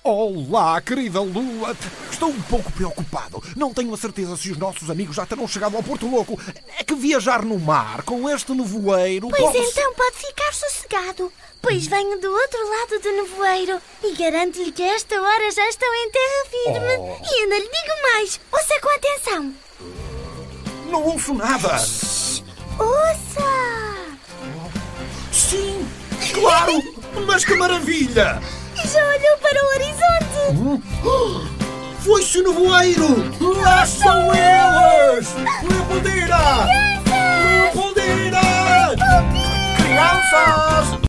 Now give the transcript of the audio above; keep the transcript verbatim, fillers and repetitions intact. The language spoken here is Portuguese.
Olá, querida Lua. Estou um pouco preocupado. Não tenho a certeza se os nossos amigos já terão chegado ao Porto Louco. É que viajar no mar com este nevoeiro... Pois pode... então pode ficar sossegado, pois venho do outro lado do nevoeiro e garanto-lhe que a esta hora já estou em terra firme. Oh. E ainda lhe digo mais, ouça com atenção. Não ouço nada. Ouça! Sim, claro. Mas que maravilha. Já olhou para o horizonte? Foi-se o nevoeiro. Lá estão eles. Leopoldina. Crianças! Leopoldina. Crianças.